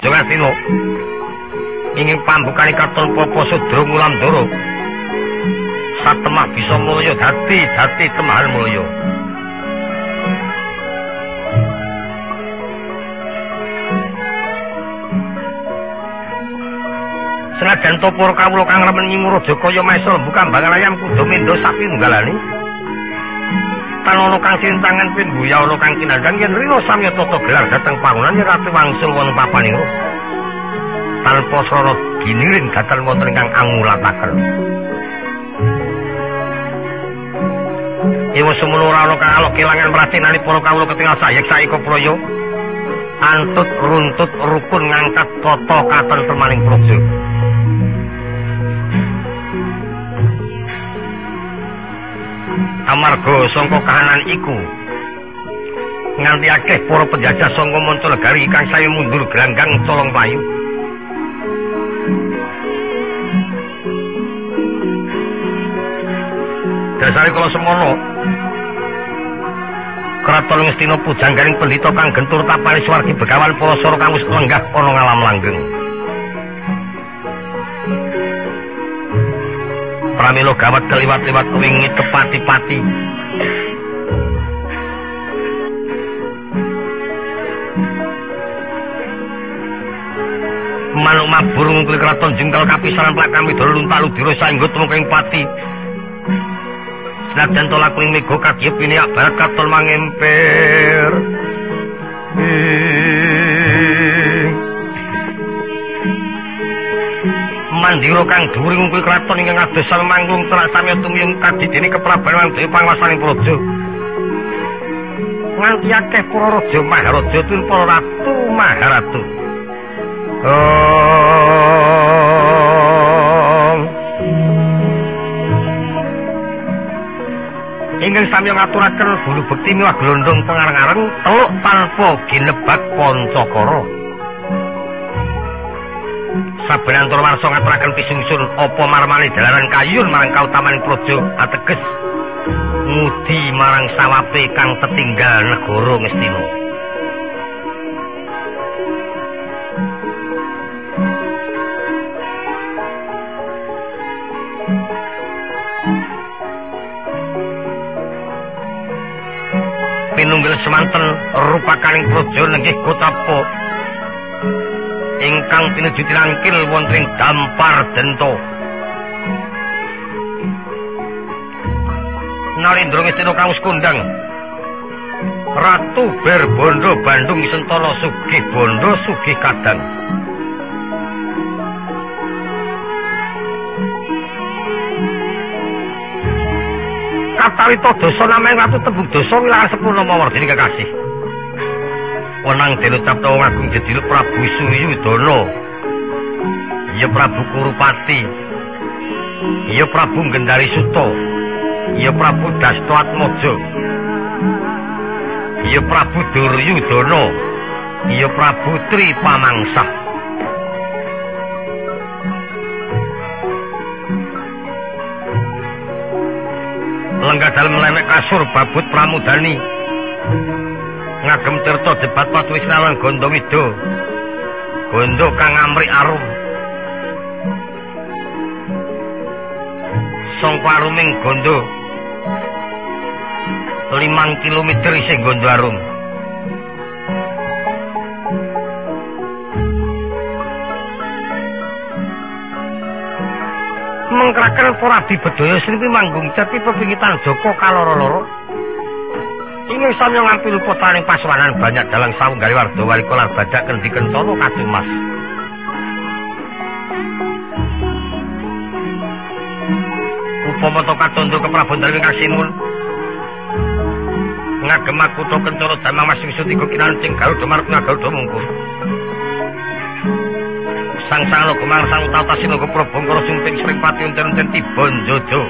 Jogasino ingin pambukani katon popo sudro ngulam doro satemah bisa mulya dadi temahal mulya senajan topor kawula kang remen nyinguro Jokaya Maesa bukan bangal ayam kudu mendo sapi nggalani tanono kang sintangan pin buya ana kang kinandang yen rina samya tata gelar dhateng pangunan yen ratu wangsul wonten papaning tanpa srana giniring gatal wonten ingkang angulataken Iwa semono ora ana kang alok kelangan pratinani para kawula ketingal sayek saika praya antut runtut rukun ngangkat tata katentemaning praja amarga sangka kahanan iku nganti akeh para penjajah saka Mancanegari kang saya mundur gelanggang colong payu dasare kala semono Kraton Ngastina pujangganing pendhita kang gentur tapane swargi Begawan Parasara kang wis lenggah ana ngalam langgeng pramila gawat keliwat-liwat wingi tepati-pati manuk mabur ngungkul kraton jengkal kapisanan plak kami dolo luntak-ludira saengga tumengking pati senajan to lakuning mega kadya piniak barat katon mangemper mandira kang dhuwur ngungkul kraton ingkang adhesal manggung telak samya tumiyung kadidene keprabanan dewe panguwasaning praja nganti akeh para raja maharaja tur para ratu maharatu ingkang sami ngaturaken bulu bekti miwah glondong pengareng-areng teluk tanpa ginebak Pancakara saben antara warsa ngaturaken pisungsun apa marmane dalaran kayun marang kautamaning praja ateges ngudi marang sawape kang tetinggal negara Ngastina pinunggil semanten rupakaning praja nenggih Kotapa ingkang pinuju tirangkil wonten ing Dampar Denta Narendra Ngastina kang wis kondhang Ratu Berbondo Bandung Sentana sugih bondo sugih kadang Katawita dosa nameng Ratu Tembung Dosa wilahan sepurna mawardini kekasih wenang dene capta wong agung Jadiluk Prabu Suryudana ya Prabu Kurupati ya Prabu Gendari Suta ya Prabu Dastoatmaja ya Prabu Duryudana ya Prabu Tripamangsah lenggah dalem lemek kasur babut pramudani ngagem tirta debat patu Wisnawan Gandawida gondo kang amrik arum sangka aruming gondo 5 kilometer isih gondo arum mengkraken para Adibedaya Sriwi manggung jati pepingitan Joko kaloro-loro ingin samya ngampi luputaning paswanan banyak dalang sawunggali warga walikolar badak kendi kencana kadumas upama to katondo keprabon kang sinul ngagem kutha kencana damang Mas Wisutiga kinancing Garuda Martuna Garuda mungkur sang salo kumang sang tata sinogo probongkara sumping Sripati unten-unten tiba njojo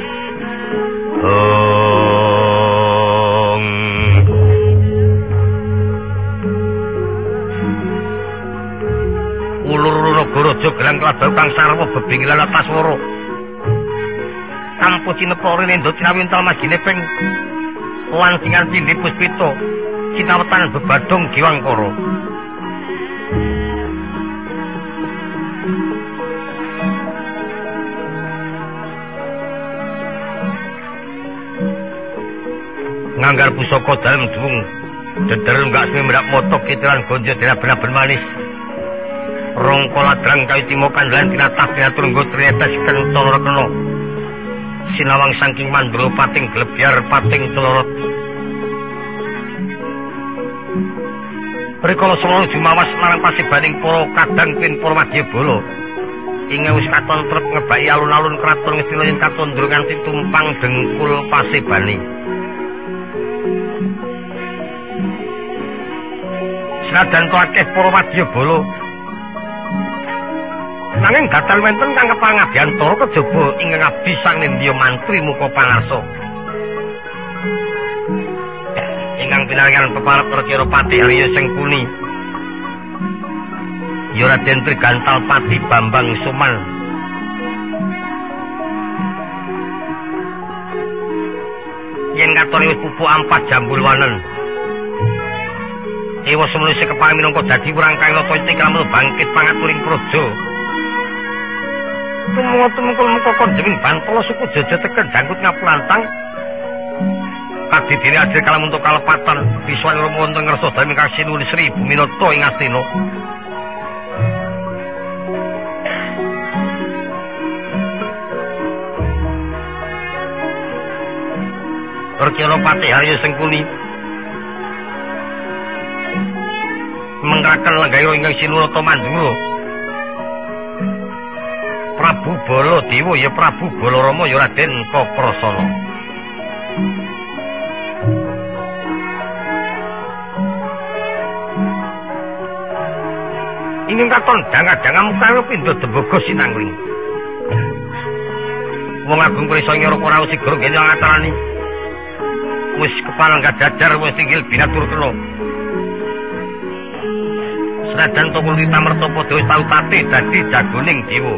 ulur nagaraja gelang kelabau kang sarwa bebingilan Taswara kampu cinepori nendo cinawintal maginepeng lan singan cindi puspito cinawetan bebadong giwangkara nganggar pusaka dalem duwung deder enggak semrak motok kitiran gonjo dina bener manis rong koladrang kayu timokan lan tinatah pinatur nggo trietes kentara kena sinawang saking mandro pating glebyar pating celorot rikala semono jumawas marang pasibaning para kadang pin para wadyabala ing wis katon trep ngebaki alun-alun kraton Ngastina yen katondro nganti tumpang dengkul pasebani senajan to akeh para wadyabala nanging gatal wenten kang kepangabiyantara kejaba ing ngabdi sang Nindya mantri muka pangarsa ingkang pinaringan peparep Raja Pati Arya Sengkuni ya Raden Trigantal Pati Bambang Suman yen katone wis pupuk ampat Jambulwanen ewa semono sing kepangin minangka dadi wrangkang nata iki klamul bangkit pangaturing praja tumungkul muka kondeming Bantala suku Jaja teken jangkut ngapurantang kadidine adil kalam untuk kalepatan biswan Rama wonten ngersa dalem ingkang sinuwun Sri Buminata ing Astina Raja Pati Arya Sengkuni mengkaken lenggahira ingkang Sinurata Mandura Prabu Baladewa ya Prabu Balarama ya Raden Kaprasana ingin katon danga-danga mukawe pindha dembogo sinangling wong agung prisa nyara ora usih guru kene ngatarani wis kepala gadajar wis tinggil binatur kena senajan to kulita merta padha wis tau tate dadi jagoning dewa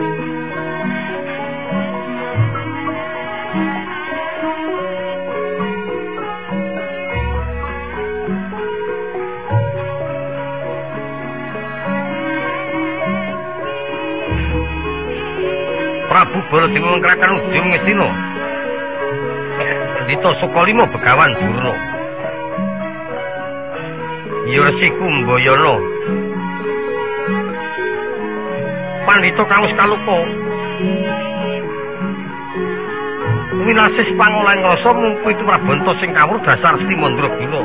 Prabu Baladewa mengkerakan ujung Ngastina Dito Sukalima Begawan Durna Resi Kumbayana Pandhita Kamus Kalupa Winasis pangolan ngrasa mumpu itu Prabanta sing kawruh dasar Sri Mandraguna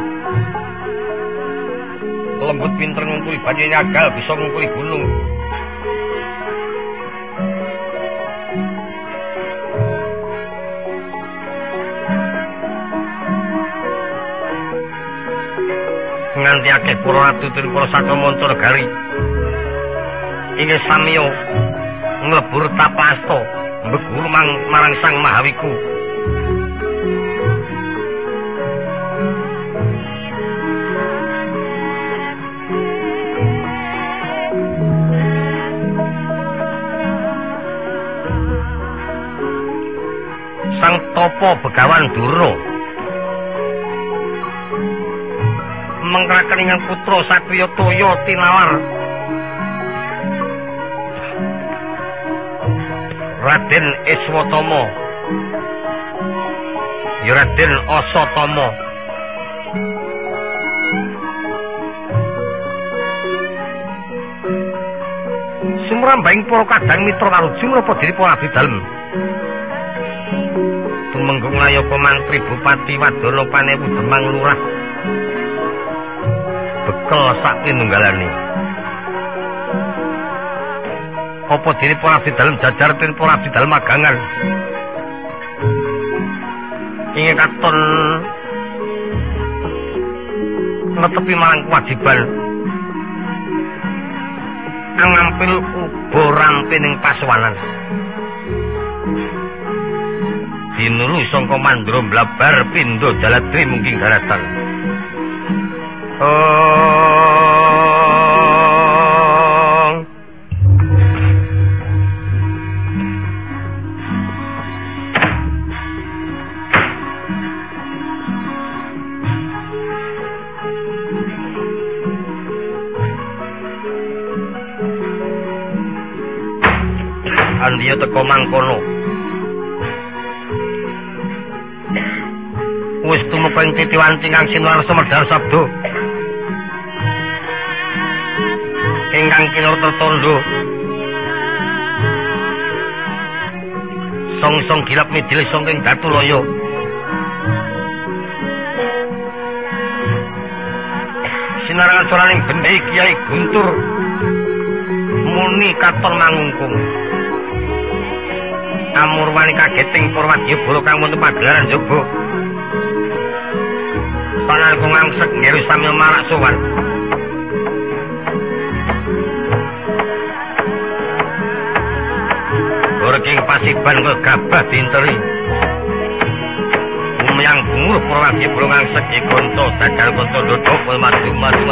lembut pinter ngungkuli banyu nyagal bisa ngungkuli gunung nganti akeh para ratu tur para sakamanta negari inggih samiya nglebur tapasta mbeguru marang Sang Mahawiku Sang Tapa Begawan Durna mengkeraken ingkang putra Satriya Toya tinawar Raden Iswatama ya Raden Asatama sumrambahing para kadang mitra kalujeng napa diri para abdi dalem tumenggung layaka mantri Bupati Wadana Panewu Demang Lurah bekel sak pinunggalane apa dene para abdi dalem jajar ten para abdi dalem magangan ingin katon netepi marang kewajiban ngampil uga rampining pasuwanan dinulu sangka mandra blabar pindha jaladri mungking daratan Andiya teka mangkono wis tumeka ing titiwanti kang sinular semedhar sabda ingkang kinurut tondo song-song gilap midil songking Datulaya sinarangan soraning bendi Kiai Guntur muni katon mangungkung amurwani kageting Purwadya Bala kang wonten pagelaran jaba panalika ngangsek ngeru samil marak sowan Gorking pasiban kegabah dinteri umyang bungur Purwadya Bala ngangsek ikonto dadal konto dodok madu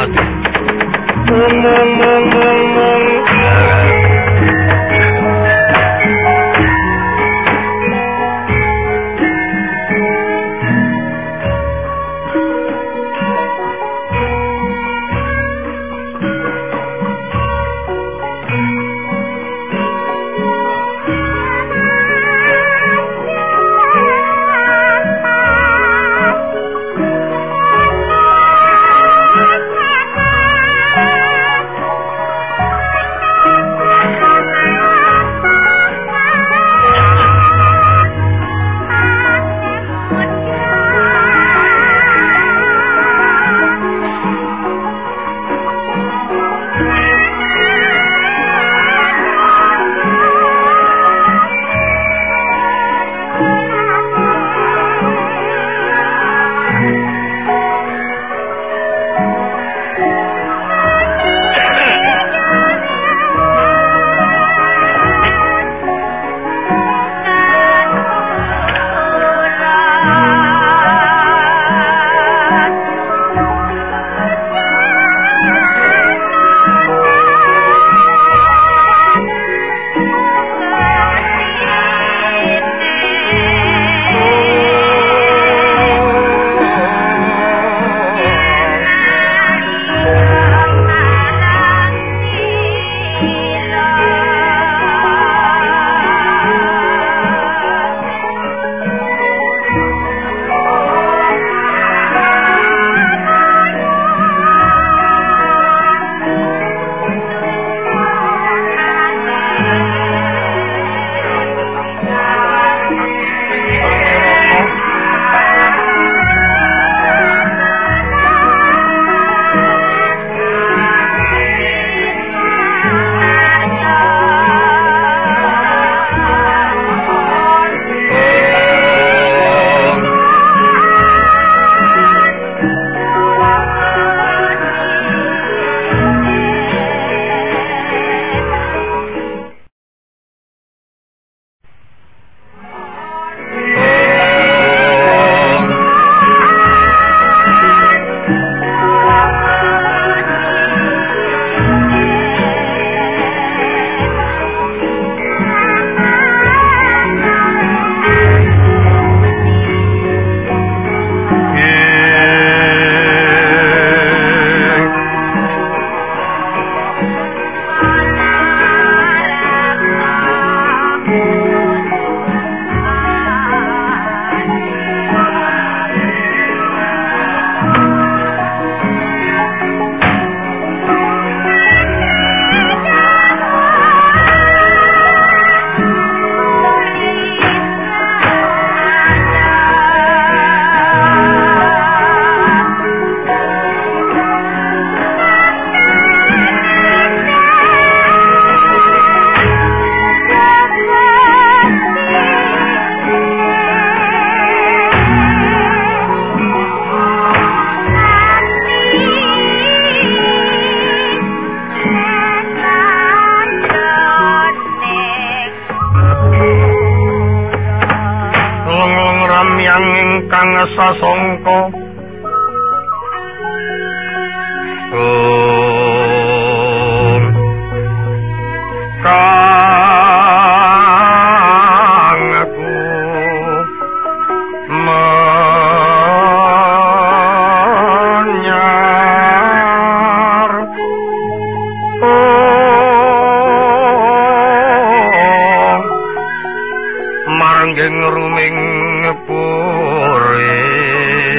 sasongko kang aku menyar maranggeng ruming puri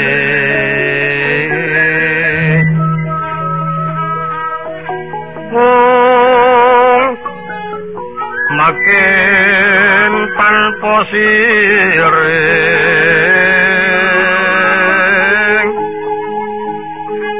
yakin tanpa sirih